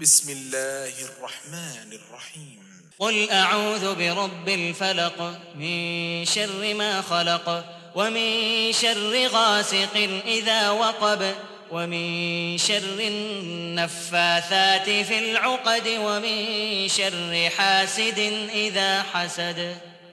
بسم الله الرحمن الرحيم قل أعوذ برب الفلق من شر ما خلق ومن شر غاسق إذا وقب ومن شر النفاثات في العقد ومن شر حاسد إذا حسد.